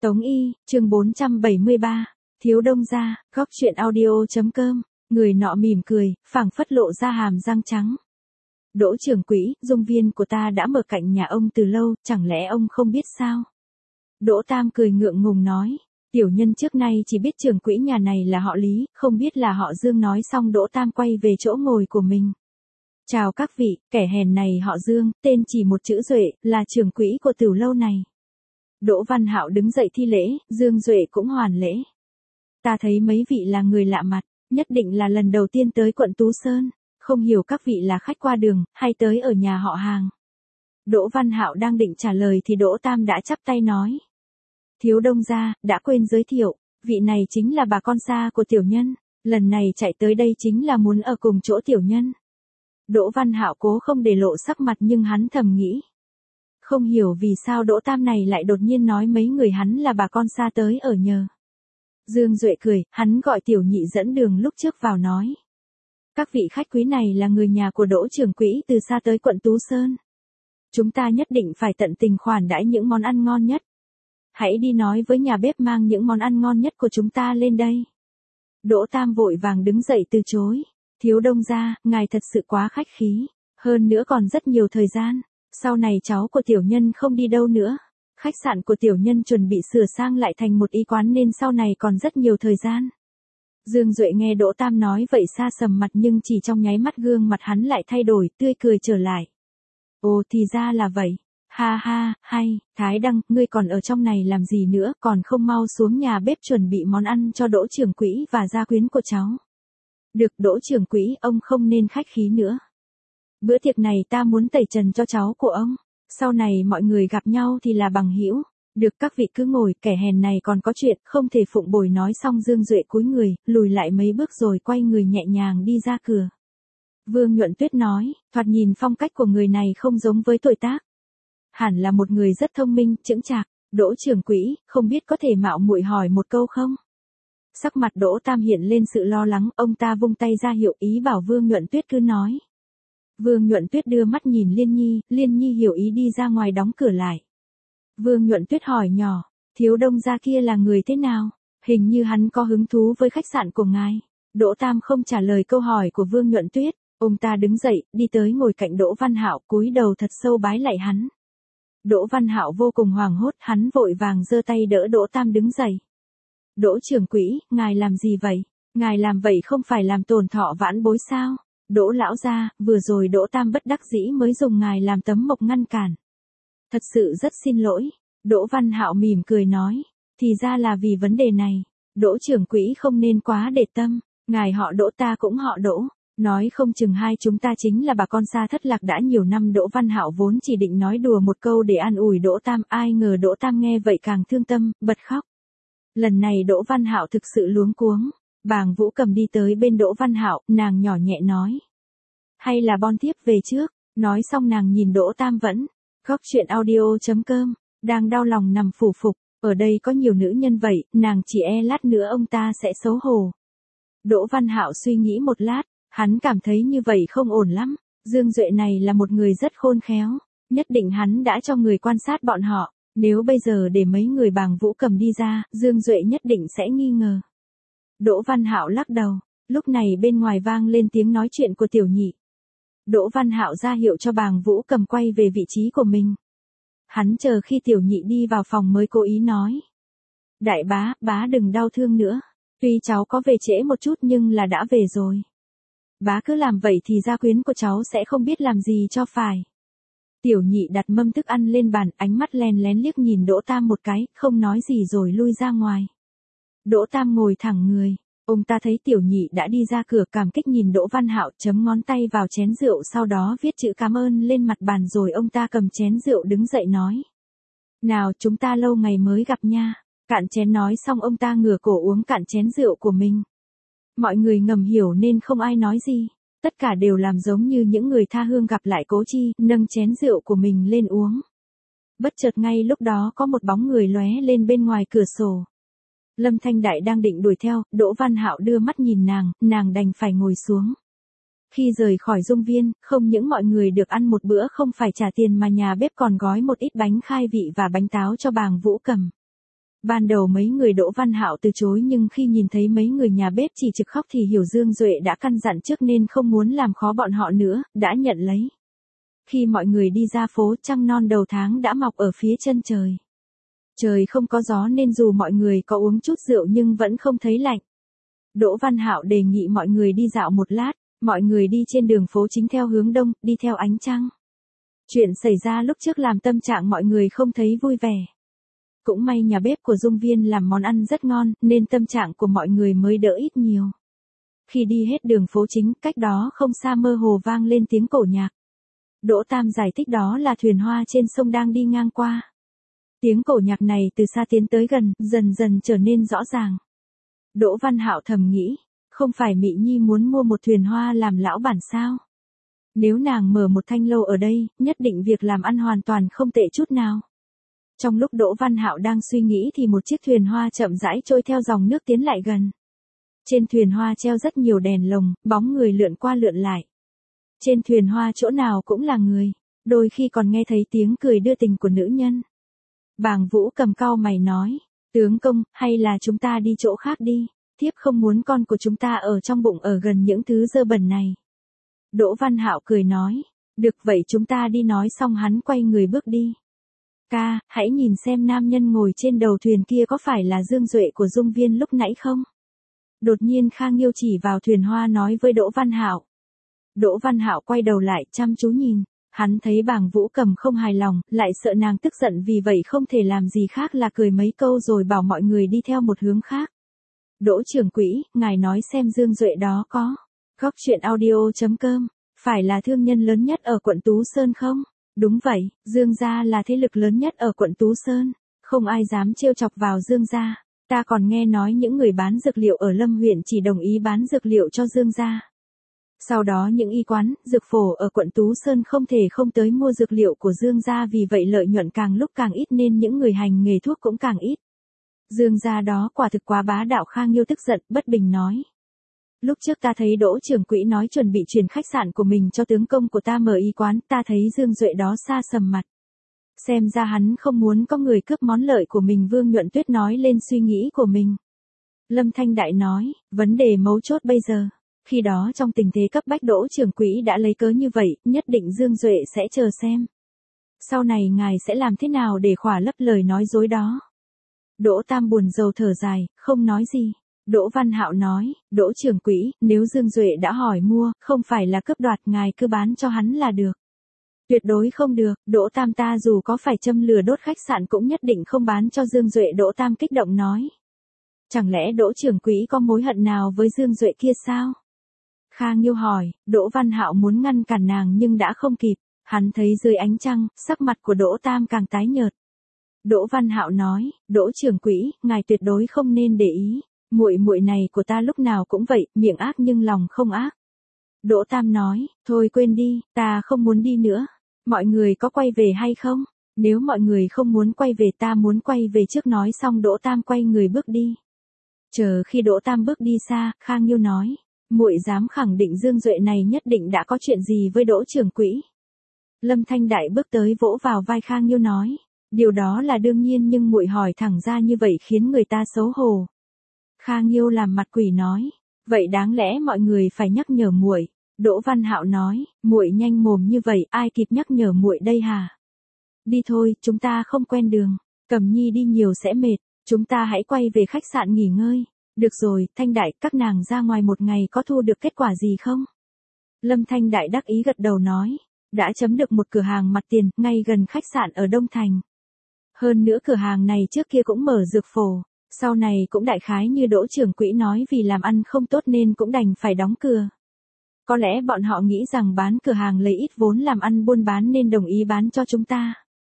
Tống Y, chương 473, Thiếu Đông Gia, góc chuyện audio.com, người nọ mỉm cười, phảng phất lộ ra hàm răng trắng. Đỗ trưởng quỹ, dung viên của ta đã mở cạnh nhà ông từ lâu, chẳng lẽ ông không biết sao? Đỗ Tam cười ngượng ngùng nói, tiểu nhân trước nay chỉ biết trưởng quỹ nhà này là họ Lý, không biết là họ Dương. Nói xong Đỗ Tam quay về chỗ ngồi của mình. Chào các vị, kẻ hèn này họ Dương, tên chỉ một chữ Duệ, là trưởng quỹ của tiểu lâu này. Đỗ Văn Hạo đứng dậy thi lễ, Dương Duệ cũng hoàn lễ. Ta thấy mấy vị là người lạ mặt, nhất định là lần đầu tiên tới quận Tú Sơn, không hiểu các vị là khách qua đường, hay tới ở nhà họ hàng. Đỗ Văn Hạo đang định trả lời thì Đỗ Tam đã chắp tay nói. Thiếu Đông Gia, đã quên giới thiệu, vị này chính là bà con xa của tiểu nhân, lần này chạy tới đây chính là muốn ở cùng chỗ tiểu nhân. Đỗ Văn Hạo cố không để lộ sắc mặt nhưng hắn thầm nghĩ. Không hiểu vì sao Đỗ Tam này lại đột nhiên nói mấy người hắn là bà con xa tới ở nhờ. Dương Duệ cười, hắn gọi tiểu nhị dẫn đường lúc trước vào nói. Các vị khách quý này là người nhà của Đỗ trưởng quỹ từ xa tới quận Tú Sơn. Chúng ta nhất định phải tận tình khoản đãi những món ăn ngon nhất. Hãy đi nói với nhà bếp mang những món ăn ngon nhất của chúng ta lên đây. Đỗ Tam vội vàng đứng dậy từ chối. Thiếu Đông Gia, ngài thật sự quá khách khí. Hơn nữa còn rất nhiều thời gian. Sau này cháu của tiểu nhân không đi đâu nữa. Khách sạn của tiểu nhân chuẩn bị sửa sang lại thành một y quán nên sau này còn rất nhiều thời gian. Dương Duệ nghe Đỗ Tam nói vậy xa sầm mặt nhưng chỉ trong nháy mắt gương mặt hắn lại thay đổi, tươi cười trở lại. Ồ thì ra là vậy. Ha ha, hay, Thái Đăng, ngươi còn ở trong này làm gì nữa, còn không mau xuống nhà bếp chuẩn bị món ăn cho Đỗ trưởng quỹ và gia quyến của cháu. Được Đỗ trưởng quỹ, ông không nên khách khí nữa. Bữa tiệc này ta muốn tẩy trần cho cháu của ông. Sau này mọi người gặp nhau thì là bằng hữu. Được các vị cứ ngồi, kẻ hèn này còn có chuyện, không thể phụng bồi. Nói xong Dương Duệ cúi người, lùi lại mấy bước rồi quay người nhẹ nhàng đi ra cửa. Vương Nhuận Tuyết nói, thoạt nhìn phong cách của người này không giống với tuổi tác. Hẳn là một người rất thông minh, chững chạc. Đỗ trưởng quỹ, không biết có thể mạo muội hỏi một câu không? Sắc mặt Đỗ Tam hiện lên sự lo lắng, ông ta vung tay ra hiệu ý bảo Vương Nhuận Tuyết cứ nói. Vương Nhuận Tuyết đưa mắt nhìn Liên Nhi hiểu ý đi ra ngoài đóng cửa lại. Vương Nhuận Tuyết hỏi nhỏ, Thiếu Đông Gia kia là người thế nào? Hình như hắn có hứng thú với khách sạn của ngài. Đỗ Tam không trả lời câu hỏi của Vương Nhuận Tuyết, ông ta đứng dậy, đi tới ngồi cạnh Đỗ Văn Hạo, cúi đầu thật sâu bái lạy hắn. Đỗ Văn Hạo vô cùng hoảng hốt, hắn vội vàng giơ tay đỡ Đỗ Tam đứng dậy. Đỗ trưởng quỹ, ngài làm gì vậy? Ngài làm vậy không phải làm tổn thọ vãn bối sao? Đỗ lão gia, vừa rồi Đỗ Tam bất đắc dĩ mới dùng ngài làm tấm mộc ngăn cản. Thật sự rất xin lỗi. Đỗ Văn Hạo mỉm cười nói, thì ra là vì vấn đề này. Đỗ trưởng quỹ không nên quá để tâm, ngài họ Đỗ ta cũng họ Đỗ. Nói không chừng hai chúng ta chính là bà con xa thất lạc đã nhiều năm. Đỗ Văn Hạo vốn chỉ định nói đùa một câu để an ủi Đỗ Tam, ai ngờ Đỗ Tam nghe vậy càng thương tâm, bật khóc. Lần này Đỗ Văn Hạo thực sự luống cuống. Bàng Vũ Cầm đi tới bên Đỗ Văn Hạo, nàng nhỏ nhẹ nói. Hay là bon tiếp về trước, nói xong nàng nhìn Đỗ Tam vẫn. Góc chuyện audio.com, đang đau lòng nằm phủ phục, ở đây có nhiều nữ nhân vậy, nàng chỉ lát nữa ông ta sẽ xấu hổ. Đỗ Văn Hạo suy nghĩ một lát, hắn cảm thấy như vậy không ổn lắm, Dương Duệ này là một người rất khôn khéo, nhất định hắn đã cho người quan sát bọn họ, nếu bây giờ để mấy người Bàng Vũ Cầm đi ra, Dương Duệ nhất định sẽ nghi ngờ. Đỗ Văn Hạo lắc đầu, lúc này bên ngoài vang lên tiếng nói chuyện của tiểu nhị. Đỗ Văn Hạo ra hiệu cho Bàng Vũ Cầm quay về vị trí của mình. Hắn chờ khi tiểu nhị đi vào phòng mới cố ý nói. Đại bá đừng đau thương nữa. Tuy cháu có về trễ một chút nhưng là đã về rồi. Bá cứ làm vậy thì gia quyến của cháu sẽ không biết làm gì cho phải. Tiểu nhị đặt mâm thức ăn lên bàn, ánh mắt lén lén liếc nhìn Đỗ Tam một cái, không nói gì rồi lui ra ngoài. Đỗ Tam ngồi thẳng người. Ông ta thấy tiểu nhị đã đi ra cửa, cảm kích nhìn Đỗ Văn Hạo, chấm ngón tay vào chén rượu, sau đó viết chữ cảm ơn lên mặt bàn rồi ông ta cầm chén rượu đứng dậy nói. Nào chúng ta lâu ngày mới gặp nha. Cạn chén nói xong ông ta ngửa cổ uống cạn chén rượu của mình. Mọi người ngầm hiểu nên không ai nói gì. Tất cả đều làm giống như những người tha hương gặp lại cố chi, nâng chén rượu của mình lên uống. Bất chợt ngay lúc đó có một bóng người lóe lên bên ngoài cửa sổ. Lâm Thanh Đại đang định đuổi theo, Đỗ Văn Hạo đưa mắt nhìn nàng đành phải ngồi xuống. Khi rời khỏi dung viên, không những mọi người được ăn một bữa không phải trả tiền mà nhà bếp còn gói một ít bánh khai vị và bánh táo cho Bàng Vũ Cầm. Ban đầu mấy người Đỗ Văn Hạo từ chối nhưng khi nhìn thấy mấy người nhà bếp chỉ trực khóc thì hiểu Dương Duệ đã căn dặn trước nên không muốn làm khó bọn họ nữa, đã nhận lấy. Khi mọi người đi ra phố, trăng non đầu tháng đã mọc ở phía chân trời. Trời không có gió nên dù mọi người có uống chút rượu nhưng vẫn không thấy lạnh. Đỗ Văn Hạo đề nghị mọi người đi dạo một lát, mọi người đi trên đường phố chính theo hướng đông, đi theo ánh trăng. Chuyện xảy ra lúc trước làm tâm trạng mọi người không thấy vui vẻ. Cũng may nhà bếp của Dung Viên làm món ăn rất ngon, nên tâm trạng của mọi người mới đỡ ít nhiều. Khi đi hết đường phố chính, cách đó không xa mơ hồ vang lên tiếng cổ nhạc. Đỗ Tam giải thích đó là thuyền hoa trên sông đang đi ngang qua. Tiếng cổ nhạc này từ xa tiến tới gần, dần dần trở nên rõ ràng. Đỗ Văn Hạo thầm nghĩ, không phải Mị Nhi muốn mua một thuyền hoa làm lão bản sao? Nếu nàng mở một thanh lâu ở đây, nhất định việc làm ăn hoàn toàn không tệ chút nào. Trong lúc Đỗ Văn Hạo đang suy nghĩ thì một chiếc thuyền hoa chậm rãi trôi theo dòng nước tiến lại gần. Trên thuyền hoa treo rất nhiều đèn lồng, bóng người lượn qua lượn lại. Trên thuyền hoa chỗ nào cũng là người, đôi khi còn nghe thấy tiếng cười đưa tình của nữ nhân. Bàng Vũ Cầm cau mày nói, tướng công, hay là chúng ta đi chỗ khác đi, thiếp không muốn con của chúng ta ở trong bụng ở gần những thứ dơ bẩn này. Đỗ Văn Hạo cười nói, được vậy chúng ta đi. Nói xong hắn quay người bước đi. Ca, hãy nhìn xem nam nhân ngồi trên đầu thuyền kia có phải là Dương Duệ của Dung Viên lúc nãy không? Đột nhiên Khang Nghiêu chỉ vào thuyền hoa nói với Đỗ Văn Hạo. Đỗ Văn Hạo quay đầu lại chăm chú nhìn, hắn thấy Bàng Vũ Cầm không hài lòng, lại sợ nàng tức giận vì vậy không thể làm gì khác là cười mấy câu rồi bảo mọi người đi theo một hướng khác. Đỗ trưởng quỹ, ngài nói xem Dương Duệ đó có. Góc truyện audio.com, phải là thương nhân lớn nhất ở quận Tú Sơn không? Đúng vậy, Dương gia là thế lực lớn nhất ở quận Tú Sơn, không ai dám trêu chọc vào Dương gia. Ta còn nghe nói những người bán dược liệu ở Lâm huyện chỉ đồng ý bán dược liệu cho Dương gia. Sau đó những y quán, dược phổ ở quận Tú Sơn không thể không tới mua dược liệu của Dương gia, vì vậy lợi nhuận càng lúc càng ít nên những người hành nghề thuốc cũng càng ít. Dương gia đó quả thực quá bá đạo. Khang Nghiêu tức giận, bất bình nói. Lúc trước ta thấy Đỗ trưởng quỹ nói chuẩn bị chuyển khách sạn của mình cho tướng công của ta mở y quán, ta thấy Dương Duệ đó xa sầm mặt. Xem ra hắn không muốn có người cướp món lợi của mình. Vương Nhuận Tuyết nói lên suy nghĩ của mình. Lâm Thanh Đại nói, vấn đề mấu chốt bây giờ. Khi đó trong tình thế cấp bách Đỗ trưởng quỹ đã lấy cớ như vậy, nhất định Dương Duệ sẽ chờ xem. Sau này ngài sẽ làm thế nào để khỏa lấp lời nói dối đó? Đỗ Tam buồn rầu thở dài, không nói gì. Đỗ Văn Hạo nói, Đỗ trưởng quỹ, nếu Dương Duệ đã hỏi mua, không phải là cướp đoạt, ngài cứ bán cho hắn là được. Tuyệt đối không được, Đỗ Tam ta dù có phải châm lửa đốt khách sạn cũng nhất định không bán cho Dương Duệ. Đỗ Tam kích động nói. Chẳng lẽ Đỗ trưởng quỹ có mối hận nào với Dương Duệ kia sao? Khang Nghiêu hỏi, Đỗ Văn Hạo muốn ngăn cản nàng nhưng đã không kịp, hắn thấy dưới ánh trăng, sắc mặt của Đỗ Tam càng tái nhợt. Đỗ Văn Hạo nói, Đỗ trưởng quỹ, ngài tuyệt đối không nên để ý, muội muội này của ta lúc nào cũng vậy, miệng ác nhưng lòng không ác. Đỗ Tam nói, thôi quên đi, ta không muốn đi nữa. Mọi người có quay về hay không? Nếu mọi người không muốn quay về ta muốn quay về trước. Nói xong Đỗ Tam quay người bước đi. Chờ khi Đỗ Tam bước đi xa, Khang Nghiêu nói, muội dám khẳng định Dương Duệ này nhất định đã có chuyện gì với Đỗ trưởng quỹ. Lâm Thanh Đại bước tới vỗ vào vai Khang Nghiêu nói, điều đó là đương nhiên nhưng muội hỏi thẳng ra như vậy khiến người ta xấu hổ. Khang Nghiêu làm mặt quỷ nói, vậy đáng lẽ mọi người phải nhắc nhở muội. Đỗ Văn Hạo nói, muội nhanh mồm như vậy, ai kịp nhắc nhở muội đây hả? Đi thôi, chúng ta không quen đường, Cẩm Nhi đi nhiều sẽ mệt, chúng ta hãy quay về khách sạn nghỉ ngơi. Được rồi, Thanh Đại, các nàng ra ngoài một ngày có thu được kết quả gì không? Lâm Thanh Đại đắc ý gật đầu nói, đã chấm được một cửa hàng mặt tiền, ngay gần khách sạn ở Đông Thành. Hơn nữa cửa hàng này trước kia cũng mở dược phổ, sau này cũng đại khái như Đỗ trưởng quỹ nói vì làm ăn không tốt nên cũng đành phải đóng cửa. Có lẽ bọn họ nghĩ rằng bán cửa hàng lấy ít vốn làm ăn buôn bán nên đồng ý bán cho chúng ta.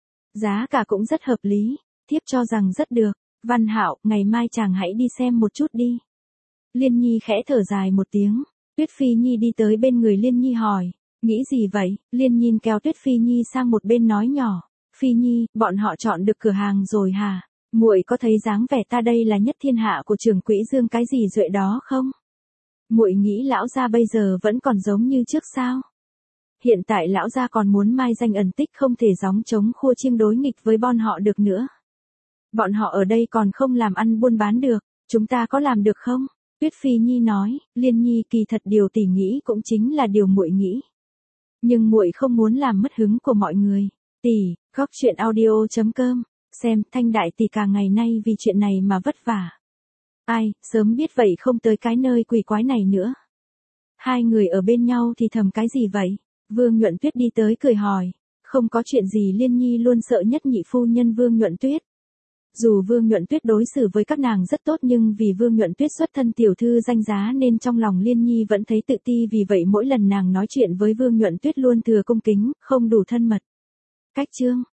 Giá cả cũng rất hợp lý, thiếp cho rằng rất được. Văn Hạo, ngày mai chàng hãy đi xem một chút đi. Liên Nhi khẽ thở dài một tiếng. Tuyết Phi Nhi đi tới bên người Liên Nhi hỏi, nghĩ gì vậy? Liên Nhi kéo Tuyết Phi Nhi sang một bên nói nhỏ, Phi Nhi, bọn họ chọn được cửa hàng rồi hả? Muội có thấy dáng vẻ ta đây là nhất thiên hạ của trưởng quỹ Dương cái gì Duệ đó không? Muội nghĩ lão gia bây giờ vẫn còn giống như trước sao? Hiện tại lão gia còn muốn mai danh ẩn tích, không thể gióng trống khua chiêng đối nghịch với bọn họ được nữa. Bọn họ ở đây còn không làm ăn buôn bán được, chúng ta có làm được không? Tuyết Phi Nhi nói, Liên Nhi kỳ thật điều tỷ nghĩ cũng chính là điều muội nghĩ. Nhưng muội không muốn làm mất hứng của mọi người. Tỷ, góc chuyện audio.com, xem Thanh đại tỷ cả ngày nay vì chuyện này mà vất vả. Ai, sớm biết vậy không tới cái nơi quỷ quái này nữa. Hai người ở bên nhau thì thầm cái gì vậy? Vương Nhuận Tuyết đi tới cười hỏi. Không có chuyện gì, Liên Nhi luôn sợ nhất nhị phu nhân Vương Nhuận Tuyết. Dù Vương Nhuận Tuyết đối xử với các nàng rất tốt nhưng vì Vương Nhuận Tuyết xuất thân tiểu thư danh giá nên trong lòng Liên Nhi vẫn thấy tự ti, vì vậy mỗi lần nàng nói chuyện với Vương Nhuận Tuyết luôn thừa cung kính, không đủ thân mật. Cách chương